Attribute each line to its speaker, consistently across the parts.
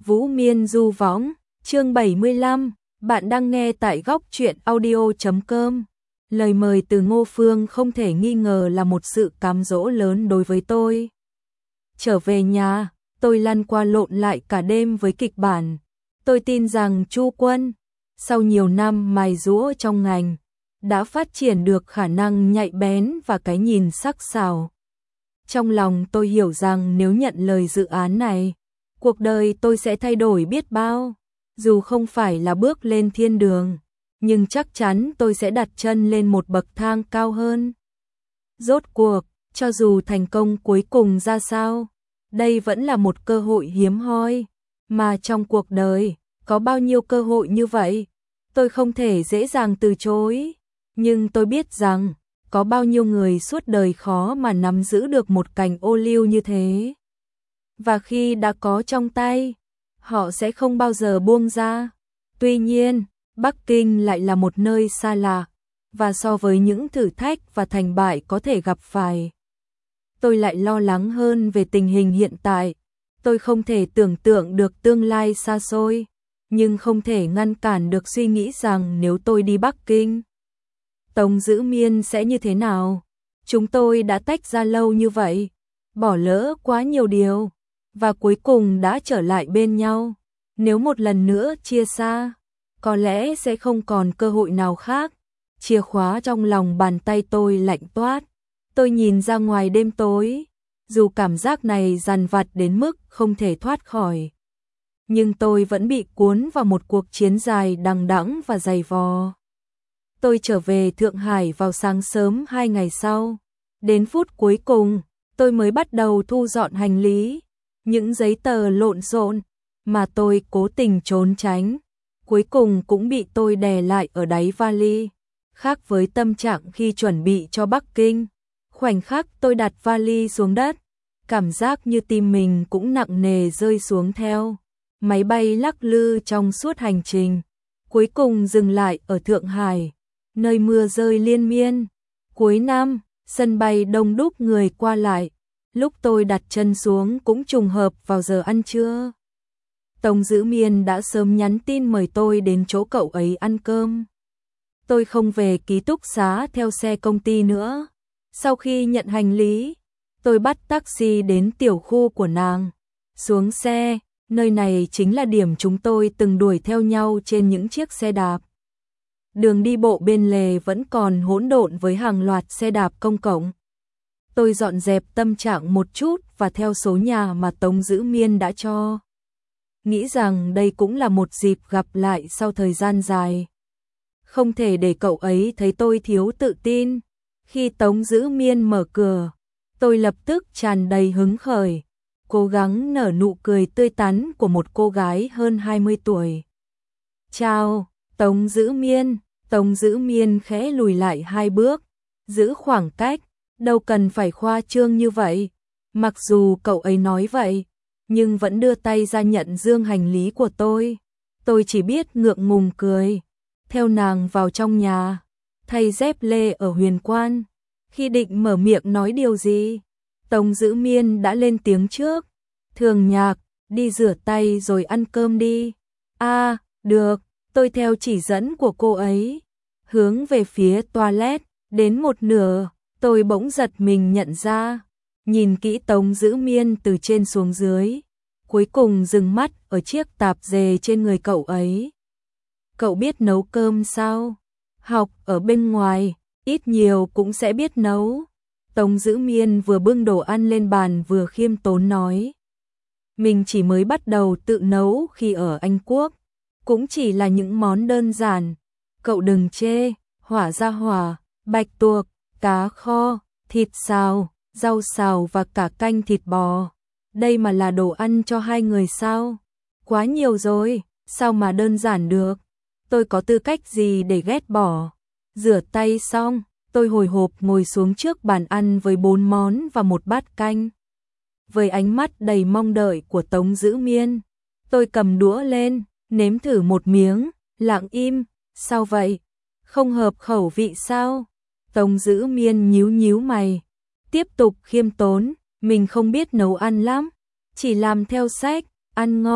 Speaker 1: Vũ Miên du võng, chương 75, bạn đang nghe tại góc truyện audio.com. Lời mời từ Ngô Phương không thể nghi ngờ là một sự cám dỗ lớn đối với tôi. Trở về nhà, tôi lăn qua lộn lại cả đêm với kịch bản. Tôi tin rằng Chu Quân, sau nhiều năm mài giũa trong ngành, đã phát triển được khả năng nhạy bén và cái nhìn sắc sảo. Trong lòng tôi hiểu rằng nếu nhận lời dự án này, cuộc đời tôi sẽ thay đổi biết bao. Dù không phải là bước lên thiên đường, nhưng chắc chắn tôi sẽ đặt chân lên một bậc thang cao hơn. Rốt cuộc, cho dù thành công cuối cùng ra sao, đây vẫn là một cơ hội hiếm hoi, mà trong cuộc đời, có bao nhiêu cơ hội như vậy, tôi không thể dễ dàng từ chối. Nhưng tôi biết rằng, có bao nhiêu người suốt đời khó mà nắm giữ được một cành ô liu như thế. Và khi đã có trong tay, họ sẽ không bao giờ buông ra. Tuy nhiên, Bắc Kinh lại là một nơi xa lạ, và so với những thử thách và thành bại có thể gặp phải, tôi lại lo lắng hơn về tình hình hiện tại. Tôi không thể tưởng tượng được tương lai xa xôi, nhưng không thể ngăn cản được suy nghĩ rằng nếu tôi đi Bắc Kinh, Tống Dữ Miên sẽ như thế nào. Chúng tôi đã tách ra lâu như vậy, bỏ lỡ quá nhiều điều, và cuối cùng đã trở lại bên nhau. Nếu một lần nữa chia xa, có lẽ sẽ không còn cơ hội nào khác. Chìa khóa trong lòng bàn tay tôi lạnh toát. Tôi nhìn ra ngoài đêm tối, dù cảm giác này dằn vặt đến mức không thể thoát khỏi, nhưng tôi vẫn bị cuốn vào một cuộc chiến dài đằng đẵng và dày vò. Tôi trở về Thượng Hải vào sáng sớm 2 ngày sau. Đến phút cuối cùng, tôi mới bắt đầu thu dọn hành lý. Những giấy tờ lộn xộn mà tôi cố tình trốn tránh, cuối cùng cũng bị tôi đè lại ở đáy vali. Khác với tâm trạng khi chuẩn bị cho Bắc Kinh, khoảnh khắc tôi đặt vali xuống đất, cảm giác như tim mình cũng nặng nề rơi xuống theo. Máy bay lắc lư trong suốt hành trình, cuối cùng dừng lại ở Thượng Hải, nơi mưa rơi liên miên. Cuối năm, sân bay đông đúc người qua lại. Lúc tôi đặt chân xuống cũng trùng hợp vào giờ ăn trưa. Tống Dữ Miên đã sớm nhắn tin mời tôi đến chỗ cậu ấy ăn cơm. Tôi không về ký túc xá theo xe công ty nữa. Sau khi nhận hành lý, tôi bắt taxi đến tiểu khu của nàng. Xuống xe, nơi này chính là điểm chúng tôi từng đuổi theo nhau trên những chiếc xe đạp. Đường đi bộ bên lề vẫn còn hỗn độn với hàng loạt xe đạp công cộng. Tôi dọn dẹp tâm trạng một chút và theo số nhà mà Tống Dữ Miên đã cho. Nghĩ rằng đây cũng là một dịp gặp lại sau thời gian dài. Không thể để cậu ấy thấy tôi thiếu tự tin. Khi Tống Dữ Miên mở cửa, tôi lập tức tràn đầy hứng khởi, cố gắng nở nụ cười tươi tắn của một cô gái hơn 20 tuổi. Chào, Tống Dữ Miên. Tống Dữ Miên khẽ lùi lại 2 bước, giữ khoảng cách. Đâu cần phải khoa trương như vậy. Mặc dù cậu ấy nói vậy, nhưng vẫn đưa tay ra nhận dương hành lý của tôi. Tôi chỉ biết ngượng ngùng cười, theo nàng vào trong nhà, thay dép lê ở Huyền Quan. Khi định mở miệng nói điều gì, Tống Dữ Miên đã lên tiếng trước. Thường Nhạc, đi rửa tay rồi ăn cơm đi. À, được, tôi theo chỉ dẫn của cô ấy, hướng về phía toilet. Đến một nửa, tôi bỗng giật mình nhận ra, nhìn kỹ Tống Dữ Miên từ trên xuống dưới, cuối cùng dừng mắt ở chiếc tạp dề trên người cậu ấy. Cậu biết nấu cơm sao? Học ở bên ngoài, ít nhiều cũng sẽ biết nấu. Tống Dữ Miên vừa bưng đồ ăn lên bàn vừa khiêm tốn nói. Mình chỉ mới bắt đầu tự nấu khi ở Anh Quốc, cũng chỉ là những món đơn giản. Cậu đừng chê, hỏa ra hỏa, bạch tuộc, cá kho, thịt xào, rau xào và cả canh thịt bò. Đây mà là đồ ăn cho 2 người sao? Quá nhiều rồi, sao mà đơn giản được? Tôi có tư cách gì để ghét bỏ? Rửa tay xong, tôi hồi hộp ngồi xuống trước bàn ăn với 4 món và một bát canh. Với ánh mắt đầy mong đợi của Tống Dữ Miên, tôi cầm đũa lên, nếm thử một miếng, lặng im. Sao vậy? Không hợp khẩu vị sao? Tống Dữ Miên nhíu nhíu mày, tiếp tục khiêm tốn. Mình không biết nấu ăn lắm, chỉ làm theo sách, ăn ngon,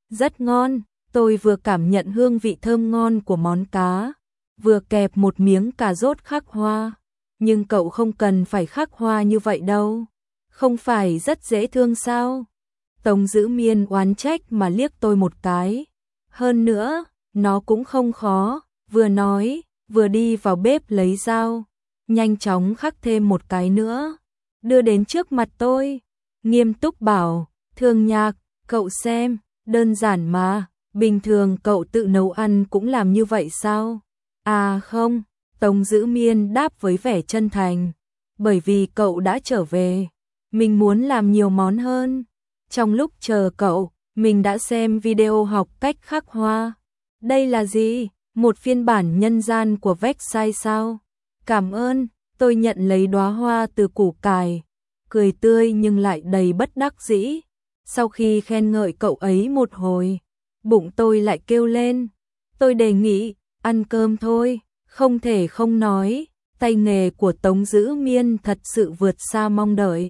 Speaker 1: Rất ngon, tôi vừa cảm nhận hương vị thơm ngon của món cá, vừa kẹp một miếng cà rốt khắc hoa. Nhưng cậu không cần phải khắc hoa như vậy đâu. Không phải rất dễ thương sao? Tống Dữ Miên oán trách mà liếc tôi một cái. Hơn nữa, nó cũng không khó, vừa nói, vừa đi vào bếp lấy dao, nhanh chóng khắc thêm một cái nữa, đưa đến trước mặt tôi, nghiêm túc bảo, Thương Nhạc, cậu xem, đơn giản mà, bình thường cậu tự nấu ăn cũng làm như vậy sao? À không, Tống Dữ Miên đáp với vẻ chân thành, bởi vì cậu đã trở về, mình muốn làm nhiều món hơn. Trong lúc chờ cậu, mình đã xem video học cách khắc hoa. Đây là gì? Một phiên bản nhân gian của website sao? Cảm ơn, tôi nhận lấy đóa hoa từ củ cải, cười tươi nhưng lại đầy bất đắc dĩ. Sau khi khen ngợi cậu ấy một hồi, bụng tôi lại kêu lên. Tôi đề nghị, ăn cơm thôi, không thể không nói, tay nghề của Tống Dữ Miên thật sự vượt xa mong đợi.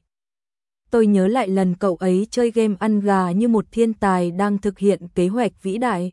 Speaker 1: Tôi nhớ lại lần cậu ấy chơi game ăn gà như một thiên tài đang thực hiện kế hoạch vĩ đại.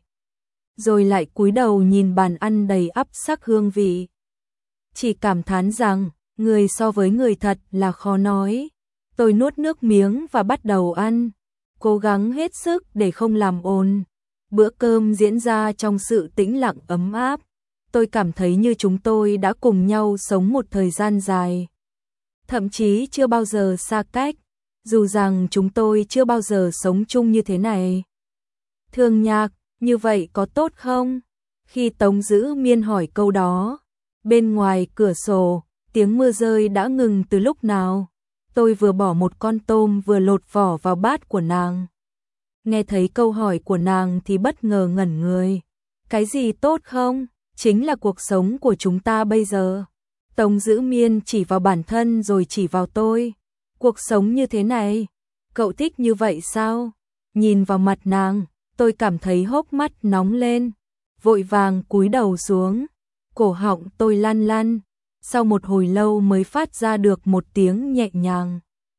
Speaker 1: Rồi lại cúi đầu nhìn bàn ăn đầy ắp sắc hương vị. Chỉ cảm thán rằng, người so với người thật là khó nói. Tôi nuốt nước miếng và bắt đầu ăn, cố gắng hết sức để không làm ồn. Bữa cơm diễn ra trong sự tĩnh lặng ấm áp. Tôi cảm thấy như chúng tôi đã cùng nhau sống một thời gian dài. Thậm chí chưa bao giờ xa cách, dù rằng chúng tôi chưa bao giờ sống chung như thế này. Thương Nhạc, như vậy có tốt không? Khi Tống Dữ Miên hỏi câu đó, bên ngoài cửa sổ, tiếng mưa rơi đã ngừng từ lúc nào. Tôi vừa bỏ một con tôm vừa lột vỏ vào bát của nàng. Nghe thấy câu hỏi của nàng thì bất ngờ ngẩn người. Cái gì tốt không? Chính là cuộc sống của chúng ta bây giờ. Tống Dữ Miên chỉ vào bản thân rồi chỉ vào tôi. Cuộc sống như thế này, cậu thích như vậy sao? Nhìn vào mặt nàng, tôi cảm thấy hốc mắt nóng lên, vội vàng cúi đầu xuống, cổ họng tôi lăn lăn, sau một hồi lâu mới phát ra được một tiếng nhẹ nhàng.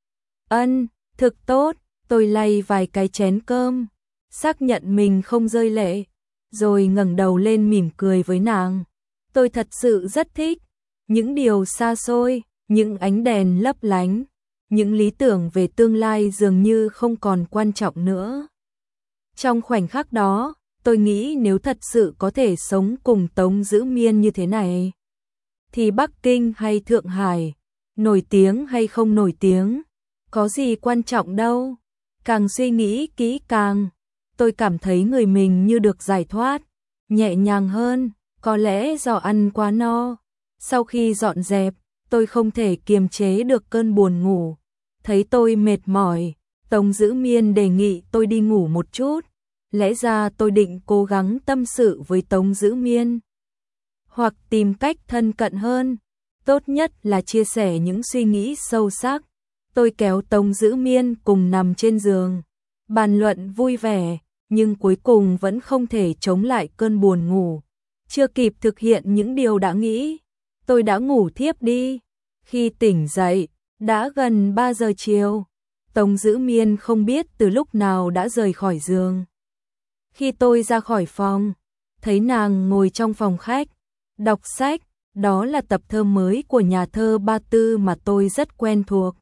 Speaker 1: Thực tốt, tôi lay vài cái chén cơm, xác nhận mình không rơi lệ, rồi ngẩng đầu lên mỉm cười với nàng. Tôi thật sự rất thích những điều xa xôi, những ánh đèn lấp lánh, những lý tưởng về tương lai dường như không còn quan trọng nữa. Trong khoảnh khắc đó, tôi nghĩ nếu thật sự có thể sống cùng Tống Dữ Miên như thế này, thì Bắc Kinh hay Thượng Hải, nổi tiếng hay không nổi tiếng, có gì quan trọng đâu. Càng suy nghĩ kỹ càng, tôi cảm thấy người mình như được giải thoát, nhẹ nhàng hơn, có lẽ do ăn quá no. Sau khi dọn dẹp, tôi không thể kiềm chế được cơn buồn ngủ. Thấy tôi mệt mỏi, Tống Dữ Miên đề nghị tôi đi ngủ một chút. Lẽ ra tôi định cố gắng tâm sự với Tống Dữ Miên, hoặc tìm cách thân cận hơn, tốt nhất là chia sẻ những suy nghĩ sâu sắc. Tôi kéo Tống Dữ Miên cùng nằm trên giường, bàn luận vui vẻ, nhưng cuối cùng vẫn không thể chống lại cơn buồn ngủ. Chưa kịp thực hiện những điều đã nghĩ, tôi đã ngủ thiếp đi. Khi tỉnh dậy, đã gần 3 giờ chiều. Tống Dữ Miên không biết từ lúc nào đã rời khỏi giường. Khi tôi ra khỏi phòng, thấy nàng ngồi trong phòng khách, đọc sách, đó là tập thơ mới của nhà thơ Ba Tư mà tôi rất quen thuộc.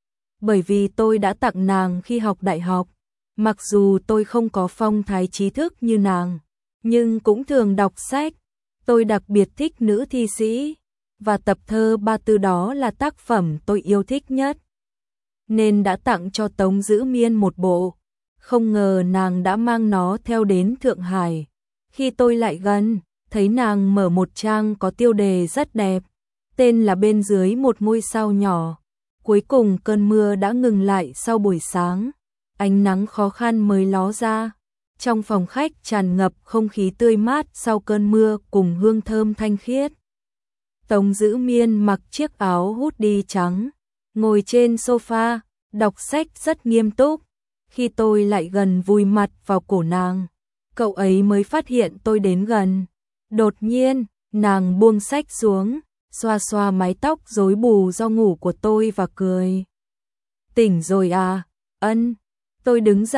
Speaker 1: Bởi vì tôi đã tặng nàng khi học đại học, mặc dù tôi không có phong thái trí thức như nàng, nhưng cũng thường đọc sách. Tôi đặc biệt thích nữ thi sĩ, và tập thơ Ba Tư đó là tác phẩm tôi yêu thích nhất, nên đã tặng cho Tống Dữ Miên một bộ. Không ngờ nàng đã mang nó theo đến Thượng Hải. Khi tôi lại gần, thấy nàng mở một trang có tiêu đề rất đẹp, tên là Bên dưới một ngôi sao nhỏ. Cuối cùng cơn mưa đã ngừng lại sau buổi sáng, ánh nắng khó khăn mới ló ra. Trong phòng khách tràn ngập không khí tươi mát sau cơn mưa cùng hương thơm thanh khiết. Tống Dữ Miên mặc chiếc áo hoodie trắng, ngồi trên sofa, đọc sách rất nghiêm túc. Khi tôi lại gần vùi mặt vào cổ nàng, cậu ấy mới phát hiện tôi đến gần. Đột nhiên, nàng buông sách xuống, xoa xoa mái tóc rối bù do ngủ của tôi và cười. Tỉnh rồi à? Tôi đứng dậy,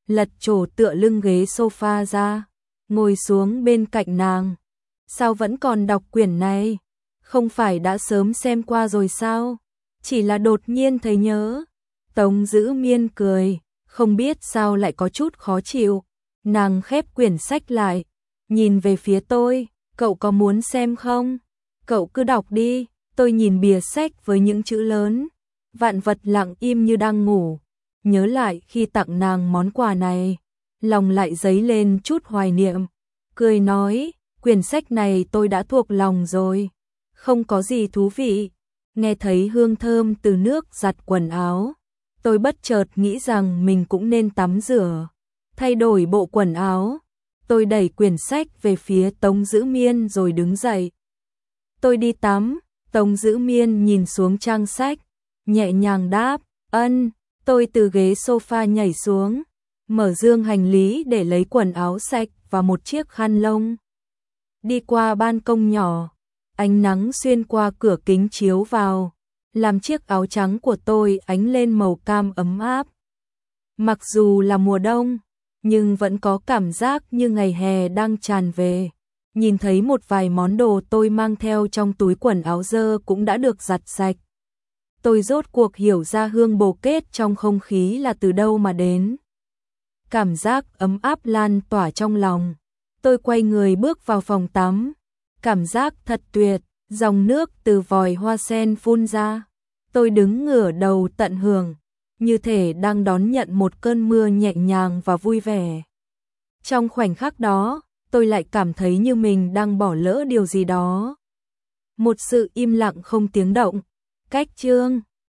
Speaker 1: lật trổ tựa lưng ghế sofa ra, ngồi xuống bên cạnh nàng. Sao vẫn còn đọc quyển này? Không phải đã sớm xem qua rồi sao? Chỉ là đột nhiên thấy nhớ. Tống Dữ Miên cười, không biết sao lại có chút khó chịu. Nàng khép quyển sách lại, nhìn về phía tôi, cậu có muốn xem không? Cậu cứ đọc đi. Tôi nhìn bìa sách với những chữ lớn, vạn vật lặng im như đang ngủ. Nhớ lại khi tặng nàng món quà này, lòng lại dấy lên chút hoài niệm. Cười nói, quyển sách này tôi đã thuộc lòng rồi, không có gì thú vị. Nghe thấy hương thơm từ nước giặt quần áo, tôi bất chợt nghĩ rằng mình cũng nên tắm rửa, thay đổi bộ quần áo. Tôi đẩy quyển sách về phía Tống Dữ Miên rồi đứng dậy. Tôi đi tắm. Tống Dữ Miên nhìn xuống trang sách, nhẹ nhàng đáp, ân. Tôi từ ghế sofa nhảy xuống, mở dương hành lý để lấy quần áo sạch và một chiếc khăn lông. Đi qua ban công nhỏ, ánh nắng xuyên qua cửa kính chiếu vào, làm chiếc áo trắng của tôi ánh lên màu cam ấm áp. Mặc dù là mùa đông, nhưng vẫn có cảm giác như ngày hè đang tràn về. Nhìn thấy một vài món đồ tôi mang theo trong túi quần áo dơ cũng đã được giặt sạch. Tôi rốt cuộc hiểu ra hương bồ kết trong không khí là từ đâu mà đến. Cảm giác ấm áp lan tỏa trong lòng. Tôi quay người bước vào phòng tắm. Cảm giác thật tuyệt, dòng nước từ vòi hoa sen phun ra. Tôi đứng ngửa đầu tận hưởng, như thể đang đón nhận một cơn mưa nhẹ nhàng và vui vẻ. Trong khoảnh khắc đó, tôi lại cảm thấy như mình đang bỏ lỡ điều gì đó. Một sự im lặng không tiếng động. Cách chương